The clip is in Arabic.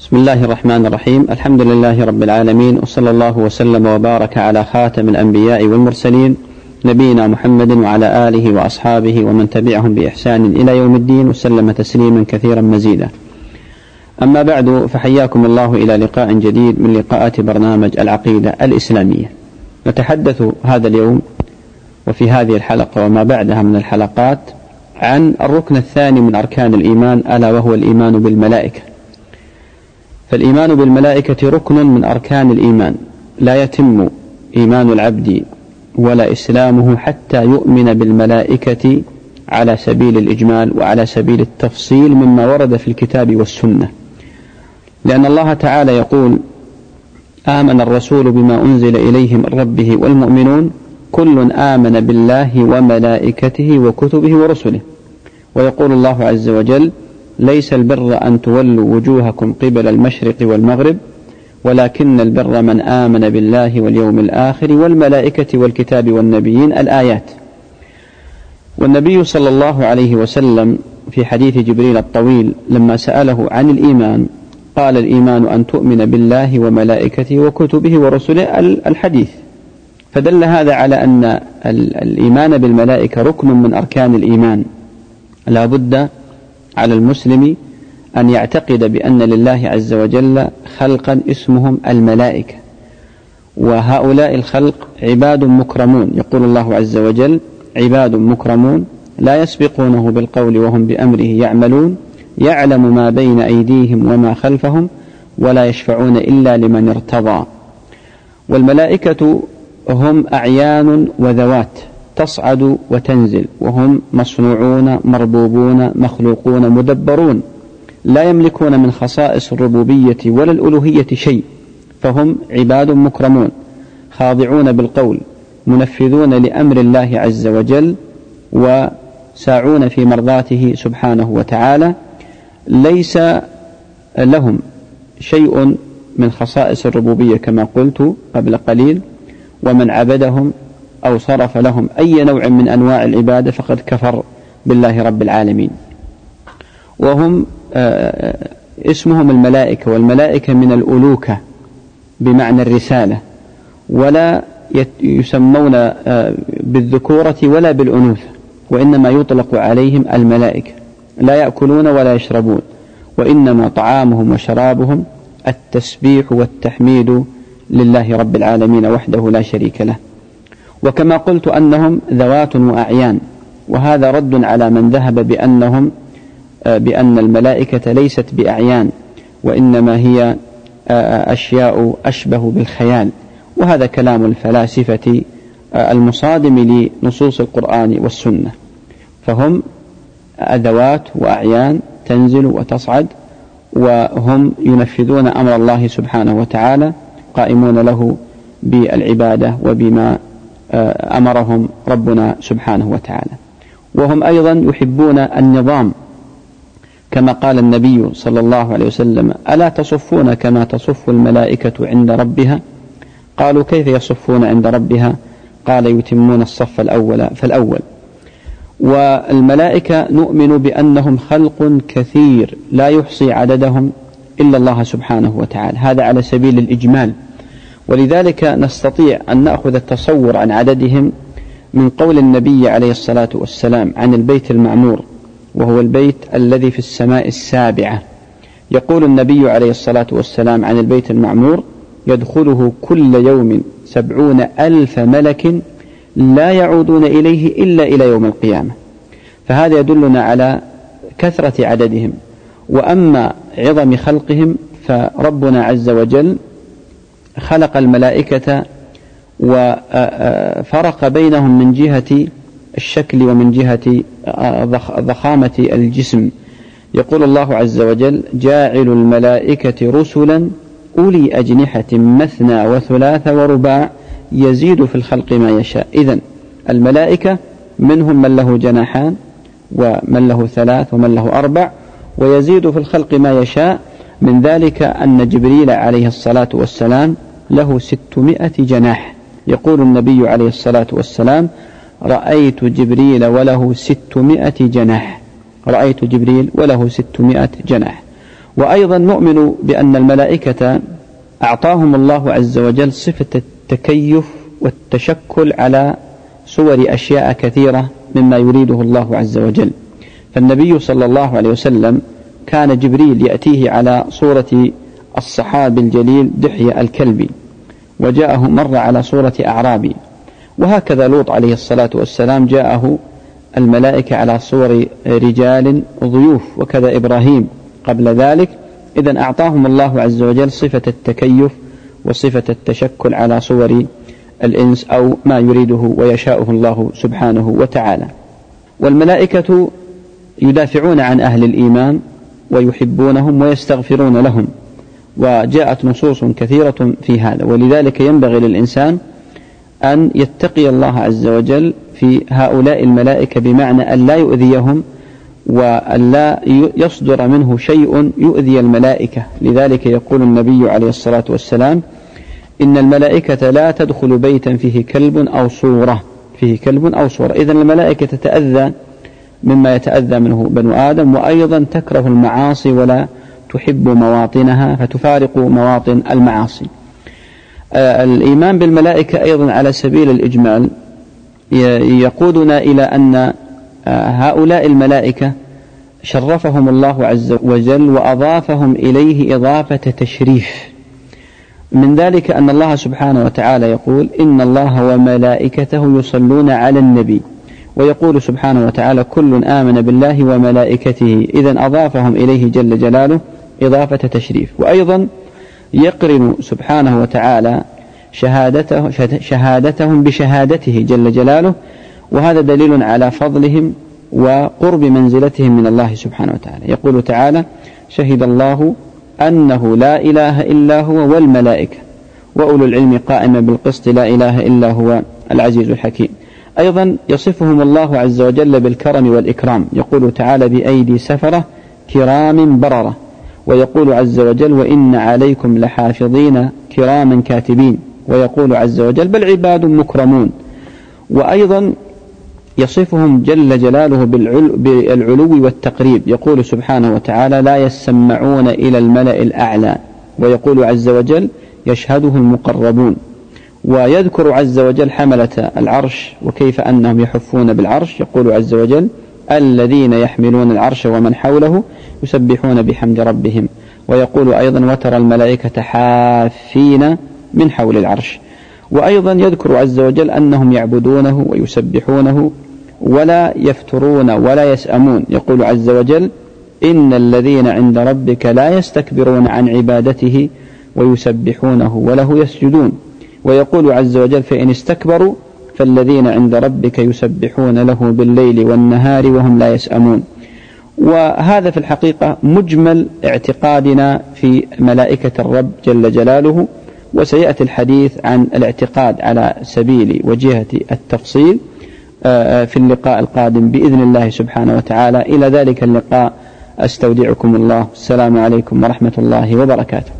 بسم الله الرحمن الرحيم. الحمد لله رب العالمين، وصلى الله وسلم وبارك على خاتم الأنبياء والمرسلين نبينا محمد وعلى آله وأصحابه ومن تبعهم بإحسان إلى يوم الدين، وسلم تسليما كثيرا مزيدا. أما بعد، فحياكم الله إلى لقاء جديد من لقاءات برنامج العقيدة الإسلامية. نتحدث هذا اليوم وفي هذه الحلقة وما بعدها من الحلقات عن الركن الثاني من أركان الإيمان، ألا وهو الإيمان بالملائكة. فالإيمان بالملائكة ركن من أركان الإيمان، لا يتم إيمان العبد ولا إسلامه حتى يؤمن بالملائكة على سبيل الإجمال وعلى سبيل التفصيل مما ورد في الكتاب والسنة، لأن الله تعالى يقول: آمن الرسول بما أنزل إليه من ربه والمؤمنون كل آمن بالله وملائكته وكتبه ورسله. ويقول الله عز وجل: ليس البر أن تولوا وجوهكم قبل المشرق والمغرب ولكن البر من آمن بالله واليوم الآخر والملائكة والكتاب والنبيين، الآيات. والنبي صلى الله عليه وسلم في حديث جبريل الطويل لما سأله عن الإيمان قال: الإيمان أن تؤمن بالله وملائكته وكتبه ورسله، الحديث. فدل هذا على أن الإيمان بالملائكة ركن من أركان الإيمان. لا بد على المسلم أن يعتقد بأن لله عز وجل خلقا اسمهم الملائكة، وهؤلاء الخلق عباد مكرمون. يقول الله عز وجل: عباد مكرمون لا يسبقونه بالقول وهم بأمره يعملون، يعلم ما بين أيديهم وما خلفهم ولا يشفعون إلا لمن ارتضى. والملائكة هم أعيان وذوات تصعد وتنزل، وهم مصنوعون مربوبون مخلوقون مدبرون، لا يملكون من خصائص الربوبية ولا الألوهية شيء، فهم عباد مكرمون خاضعون بالقول، منفذون لأمر الله عز وجل، وساعون في مرضاته سبحانه وتعالى. ليس لهم شيء من خصائص الربوبية كما قلت قبل قليل، ومن عبدهم أو صرف لهم أي نوع من أنواع العبادة فقد كفر بالله رب العالمين. وهم اسمهم الملائكة، والملائكة من الألوكة بمعنى الرسالة، ولا يسمون بالذكورة ولا بالأنوثة، وإنما يطلق عليهم الملائكة. لا يأكلون ولا يشربون، وإنما طعامهم وشرابهم التسبيح والتحميد لله رب العالمين وحده لا شريك له. وكما قلت أنهم ذوات وأعيان، وهذا رد على من ذهب بأن الملائكة ليست بأعيان، وإنما هي أشياء أشبه بالخيال، وهذا كلام الفلاسفة المصادم لنصوص القرآن والسنة. فهم ذوات وأعيان تنزل وتصعد، وهم ينفذون أمر الله سبحانه وتعالى، قائمون له بالعبادة وبما أمرهم ربنا سبحانه وتعالى. وهم أيضا يحبون النظام، كما قال النبي صلى الله عليه وسلم: ألا تصفون كما تصف الملائكة عند ربها؟ قالوا: كيف يصفون عند ربها؟ قال: يتمون الصف الأول فالأول. والملائكة نؤمن بأنهم خلق كثير لا يحصي عددهم إلا الله سبحانه وتعالى، هذا على سبيل الإجمال. ولذلك نستطيع أن نأخذ التصور عن عددهم من قول النبي عليه الصلاة والسلام عن البيت المعمور، وهو البيت الذي في السماء السابعة. يقول النبي عليه الصلاة والسلام عن البيت المعمور: يدخله كل يوم 70,000 ملك لا يعودون إليه إلا إلى يوم القيامة. فهذا يدلنا على كثرة عددهم. وأما عظم خلقهم، فربنا عز وجل خلق الملائكة وفرق بينهم من جهة الشكل ومن جهة ضخامة الجسم. يقول الله عز وجل: جاعل الملائكة رسلا أولي أجنحة مثنى وثلاث ورباع يزيد في الخلق ما يشاء. إذن الملائكة منهم من له جناحان ومن له ثلاث ومن له أربع، ويزيد في الخلق ما يشاء. من ذلك أن جبريل عليه الصلاة والسلام له 600 جناح. يقول النبي عليه الصلاة والسلام: رأيت جبريل وله 600 جناح، رأيت جبريل وله 600 جناح. وأيضا نؤمن بأن الملائكة أعطاهم الله عز وجل صفة التكيف والتشكل على صور أشياء كثيرة مما يريده الله عز وجل. فالنبي صلى الله عليه وسلم كان جبريل يأتيه على صورة الصحابي الجليل دحية الكلبي، وجاءه مرة على صورة أعرابي، وهكذا لوط عليه الصلاة والسلام جاءه الملائكة على صور رجال ضيوف، وكذا إبراهيم قبل ذلك. إذن أعطاهم الله عز وجل صفة التكيف وصفة التشكل على صور الإنس أو ما يريده ويشاءه الله سبحانه وتعالى. والملائكة يدافعون عن أهل الإيمان ويحبونهم ويستغفرون لهم، وجاءت نصوص كثيرة في هذا، ولذلك ينبغي للإنسان أن يتقي الله عز وجل في هؤلاء الملائكة، بمعنى أن لا يؤذيهم وأن لا يصدر منه شيء يؤذي الملائكة. لذلك يقول النبي عليه الصلاة والسلام: إن الملائكة لا تدخل بيتا فيه كلب أو صورة. إذن الملائكة تتأذى مما يتأذى منه بنو آدم، وأيضا تكره المعاصي ولا تحب مواطنها فتفارق مواطن المعاصي. الإيمان بالملائكة أيضا على سبيل الإجمال يقودنا إلى أن هؤلاء الملائكة شرفهم الله عز وجل وأضافهم إليه إضافة تشريف. من ذلك أن الله سبحانه وتعالى يقول: إن الله وملائكته يصلون على النبي، ويقول سبحانه وتعالى: كل آمن بالله وملائكته. إذن أضافهم إليه جل جلاله إضافة تشريف. وأيضا يقرن سبحانه وتعالى شهادتهم بشهادته جل جلاله، وهذا دليل على فضلهم وقرب منزلتهم من الله سبحانه وتعالى. يقول تعالى: شهد الله أنه لا إله إلا هو والملائكة وأولو العلم قائما بالقسط لا إله إلا هو العزيز الحكيم. أيضا يصفهم الله عز وجل بالكرم والإكرام، يقول تعالى: بأيدي سفرة كرام بررة. ويقول عز وجل: وإن عليكم لحافظين كراما كاتبين. ويقول عز وجل: بل عباد مكرمون. وأيضا يصفهم جل جلاله بالعلو والتقريب، يقول سبحانه وتعالى: لا يسمعون إلى الملأ الأعلى. ويقول عز وجل: يشهده المقربون. ويذكر عز وجل حملة العرش وكيف أنهم يحفون بالعرش، يقول عز وجل: الذين يحملون العرش ومن حوله يسبحون بحمد ربهم. ويقول أيضا: وترى الملائكة حافين من حول العرش. وأيضا يذكر عز وجل أنهم يعبدونه ويسبحونه ولا يفترون ولا يسأمون، يقول عز وجل: إن الذين عند ربك لا يستكبرون عن عبادته ويسبحونه وله يسجدون. ويقول عز وجل: فإن استكبروا فالذين عند ربك يسبحون له بالليل والنهار وهم لا يسأمون. وهذا في الحقيقة مجمل اعتقادنا في ملائكة الرب جل جلاله، وسيأتي الحديث عن الاعتقاد على سبيل وجهة التفصيل في اللقاء القادم بإذن الله سبحانه وتعالى. إلى ذلك اللقاء أستودعكم الله. السلام عليكم ورحمة الله وبركاته.